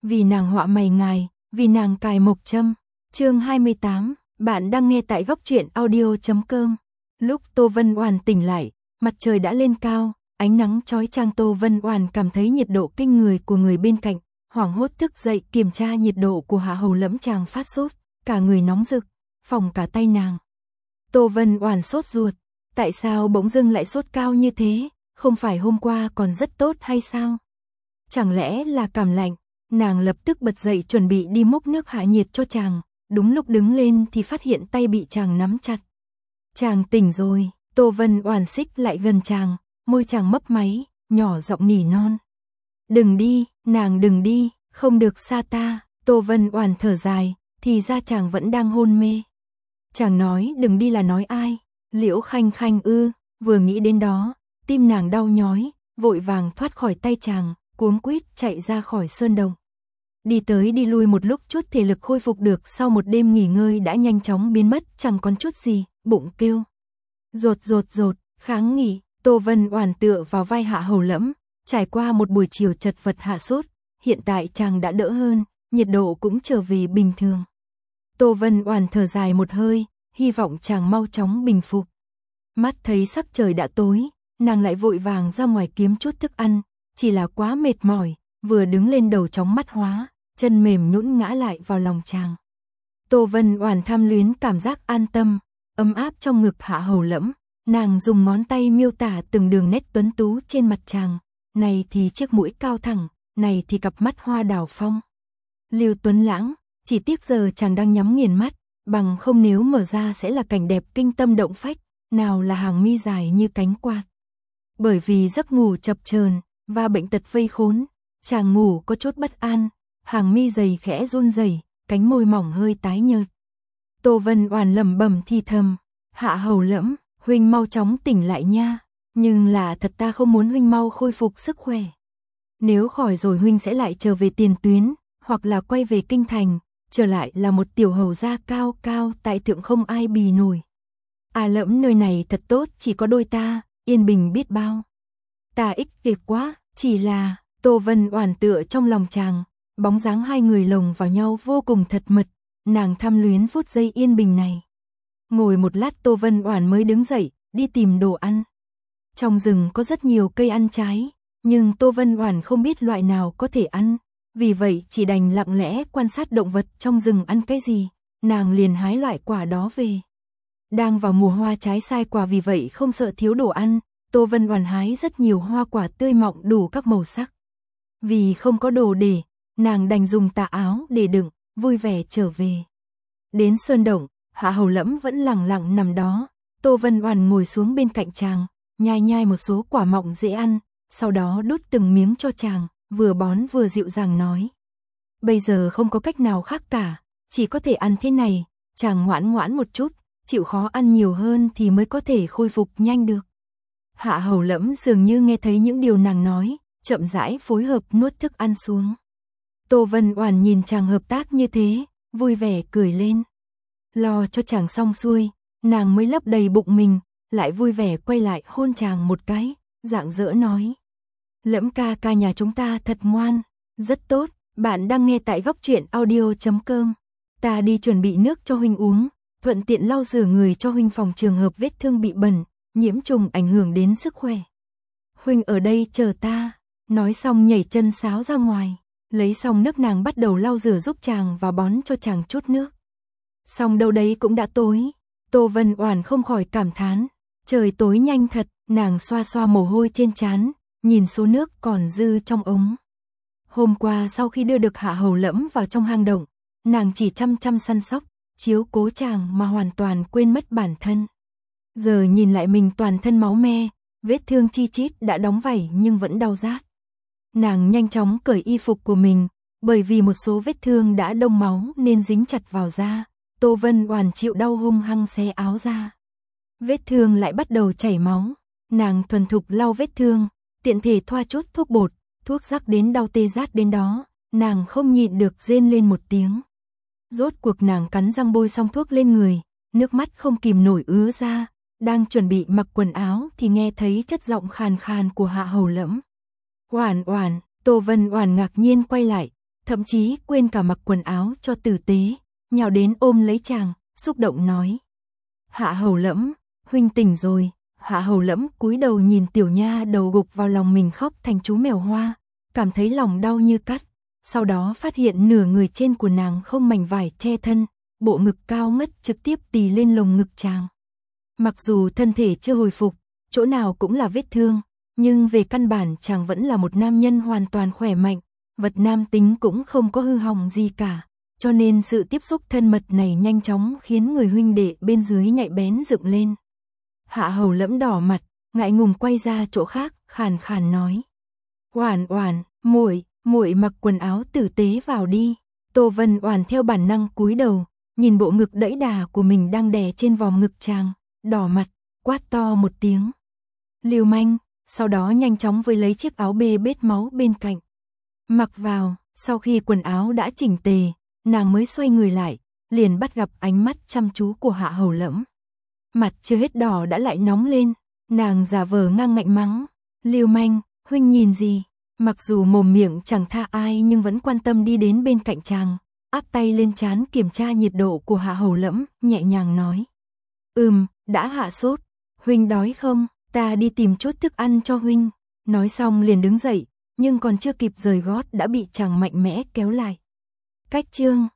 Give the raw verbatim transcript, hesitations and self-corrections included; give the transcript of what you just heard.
vì nàng họa mày ngài, vì nàng cài mộc châm. Chương hai mươi tám, bạn đang nghe tại góc truyện audio chấm com. Lúc Tô Vân Oản tỉnh lại, mặt trời đã lên cao, ánh nắng chói chang. Tô Vân Oản cảm thấy nhiệt độ kinh người của người bên cạnh, hoảng hốt thức dậy kiểm tra nhiệt độ của Hạ Hầu Lẫm. Chàng phát sốt, cả người nóng rực, phỏng cả tay nàng. Tô Vân Oản sốt ruột, tại sao bỗng dưng lại sốt cao như thế, không phải hôm qua còn rất tốt hay sao? Chẳng lẽ là cảm lạnh? Nàng lập tức bật dậy chuẩn bị đi múc nước hạ nhiệt cho chàng, đúng lúc đứng lên thì phát hiện tay bị chàng nắm chặt. Chàng tỉnh rồi, Tô Vân Oản xích lại gần chàng, môi chàng mấp máy, nhỏ giọng nỉ non. Đừng đi, nàng đừng đi, không được xa ta. Tô Vân Oản thở dài, thì ra chàng vẫn đang hôn mê. Chàng nói đừng đi là nói ai? Liễu Khanh Khanh ư? Vừa nghĩ đến đó, tim nàng đau nhói, vội vàng thoát khỏi tay chàng, cuống quýt chạy ra khỏi sơn động. Đi tới đi lui một lúc, chút thể lực khôi phục được sau một đêm nghỉ ngơi đã nhanh chóng biến mất, chẳng còn chút gì, bụng kêu rột rột rột, kháng nghị. Tô Vân Oản tựa vào vai Hạ Hầu Lẫm, trải qua một buổi chiều chật vật hạ sốt, hiện tại chàng đã đỡ hơn, nhiệt độ cũng trở về bình thường. Tô Vân Oản thở dài một hơi, hy vọng chàng mau chóng bình phục. Mắt thấy sắc trời đã tối, nàng lại vội vàng ra ngoài kiếm chút thức ăn, chỉ là quá mệt mỏi, vừa đứng lên đầu chóng mắt hóa, chân mềm nhũn ngã lại vào lòng chàng. Tô Vân Oản tham luyến cảm giác an tâm, ấm áp trong ngực Hạ Hầu Lẫm, nàng dùng ngón tay miêu tả từng đường nét tuấn tú trên mặt chàng, này thì chiếc mũi cao thẳng, này thì cặp mắt hoa đào phong. Lưu Tuấn Lãng, chỉ tiếc giờ chàng đang nhắm nghiền mắt, bằng không nếu mở ra sẽ là cảnh đẹp kinh tâm động phách, nào là hàng mi dài như cánh quạt. Bởi vì giấc ngủ chập chờn và bệnh tật vây khốn, chàng ngủ có chút bất an, hàng mi dày khẽ run rẩy, cánh môi mỏng hơi tái nhợt. Tô Vân Oản lẩm bẩm thì thầm, Hạ Hầu Lẫm, huynh mau chóng tỉnh lại nha, nhưng là thật ta không muốn huynh mau khôi phục sức khỏe. Nếu khỏi rồi huynh sẽ lại trở về tiền tuyến, hoặc là quay về kinh thành, trở lại là một tiểu hầu gia cao cao tại thượng không ai bì nổi. À Lẫm, nơi này thật tốt, chỉ có đôi ta, yên bình biết bao. Ta ích kỷ quá, chỉ là, Tô Vân Oản tựa trong lòng chàng, bóng dáng hai người lồng vào nhau vô cùng thật mật, nàng tham luyến phút giây yên bình này. Ngồi một lát Tô Vân Oản mới đứng dậy, đi tìm đồ ăn. Trong rừng có rất nhiều cây ăn trái, nhưng Tô Vân Oản không biết loại nào có thể ăn, vì vậy chỉ đành lặng lẽ quan sát động vật trong rừng ăn cái gì, nàng liền hái loại quả đó về. Đang vào mùa hoa trái sai quả, vì vậy không sợ thiếu đồ ăn, Tô Vân Oản hái rất nhiều hoa quả tươi mọng đủ các màu sắc. Vì không có đồ để, nàng đành dùng tà áo để đựng, vui vẻ trở về. Đến sơn động, Hạ Hầu Lẫm vẫn lặng lặng nằm đó, Tô Vân Oản ngồi xuống bên cạnh chàng, nhai nhai một số quả mọng dễ ăn, sau đó đút từng miếng cho chàng, vừa bón vừa dịu dàng nói. Bây giờ không có cách nào khác cả, chỉ có thể ăn thế này, chàng ngoãn ngoãn một chút, chịu khó ăn nhiều hơn thì mới có thể khôi phục nhanh được. Hạ Hầu Lẫm dường như nghe thấy những điều nàng nói, chậm rãi phối hợp nuốt thức ăn xuống. Tô Vân Oản nhìn chàng hợp tác như thế, vui vẻ cười lên. Lo cho chàng xong xuôi, nàng mới lấp đầy bụng mình, lại vui vẻ quay lại hôn chàng một cái, rạng rỡ nói. Lẫm ca ca nhà chúng ta thật ngoan, rất tốt, bạn đang nghe tại góc truyện audio chấm com. Ta đi chuẩn bị nước cho huynh uống, thuận tiện lau rửa người cho huynh phòng trường hợp vết thương bị bẩn, nhiễm trùng ảnh hưởng đến sức khỏe. Huynh ở đây chờ ta, nói xong nhảy chân sáo ra ngoài, lấy xong nước nàng bắt đầu lau rửa giúp chàng và bón cho chàng chút nước. Xong đâu đấy cũng đã tối, Tô Vân Oản không khỏi cảm thán, trời tối nhanh thật, nàng xoa xoa mồ hôi trên trán, nhìn số nước còn dư trong ống. Hôm qua sau khi đưa được Hạ Hầu Lẫm vào trong hang động, nàng chỉ chăm chăm săn sóc, chiếu cố chàng mà hoàn toàn quên mất bản thân. Giờ nhìn lại mình toàn thân máu me, vết thương chi chít đã đóng vảy nhưng vẫn đau rát. Nàng nhanh chóng cởi y phục của mình, bởi vì một số vết thương đã đông máu nên dính chặt vào da. Tô Vân Oản chịu đau hung hăng xé áo ra. Vết thương lại bắt đầu chảy máu, nàng thuần thục lau vết thương, tiện thể thoa chút thuốc bột, thuốc rắc đến đau tê rát đến đó, nàng không nhịn được rên lên một tiếng. Rốt cuộc nàng cắn răng bôi xong thuốc lên người, nước mắt không kìm nổi ứa ra, đang chuẩn bị mặc quần áo thì nghe thấy chất giọng khàn khàn của Hạ Hầu Lẫm. Oản Oản, Tô Vân Oản ngạc nhiên quay lại, thậm chí quên cả mặc quần áo cho tử tế, nhào đến ôm lấy chàng, xúc động nói. Hạ Hầu Lẫm, huynh tỉnh rồi. Hạ Hầu Lẫm cúi đầu nhìn tiểu nha đầu gục vào lòng mình khóc thành chú mèo hoa, cảm thấy lòng đau như cắt, sau đó phát hiện nửa người trên của nàng không mảnh vải che thân, bộ ngực cao ngất trực tiếp tì lên lồng ngực chàng. Mặc dù thân thể chưa hồi phục, chỗ nào cũng là vết thương, nhưng về căn bản chàng vẫn là một nam nhân hoàn toàn khỏe mạnh, vật nam tính cũng không có hư hỏng gì cả, cho nên sự tiếp xúc thân mật này nhanh chóng khiến người huynh đệ bên dưới nhạy bén dựng lên. Hạ Hầu Lẫm đỏ mặt, ngại ngùng quay ra chỗ khác, khàn khàn nói: "Oản Oản, muội, muội mặc quần áo tử tế vào đi." Tô Vân Oản theo bản năng cúi đầu, nhìn bộ ngực đẫy đà của mình đang đè trên vòng ngực chàng, đỏ mặt, quát to một tiếng: "Lưu manh!" Sau đó nhanh chóng với lấy chiếc áo bê bết máu bên cạnh, mặc vào. Sau khi quần áo đã chỉnh tề, nàng mới xoay người lại, liền bắt gặp ánh mắt chăm chú của Hạ Hầu Lẫm. Mặt chưa hết đỏ đã lại nóng lên, nàng giả vờ ngang ngạnh mắng: "Lưu manh, huynh nhìn gì?" Mặc dù mồm miệng chẳng tha ai nhưng vẫn quan tâm đi đến bên cạnh chàng, áp tay lên trán kiểm tra nhiệt độ của Hạ Hầu Lẫm, nhẹ nhàng nói: "Ừm, đã hạ sốt, huynh đói không? Ta đi tìm chút thức ăn cho huynh." Nói xong liền đứng dậy, nhưng còn chưa kịp rời gót đã bị chàng mạnh mẽ kéo lại. Cách chương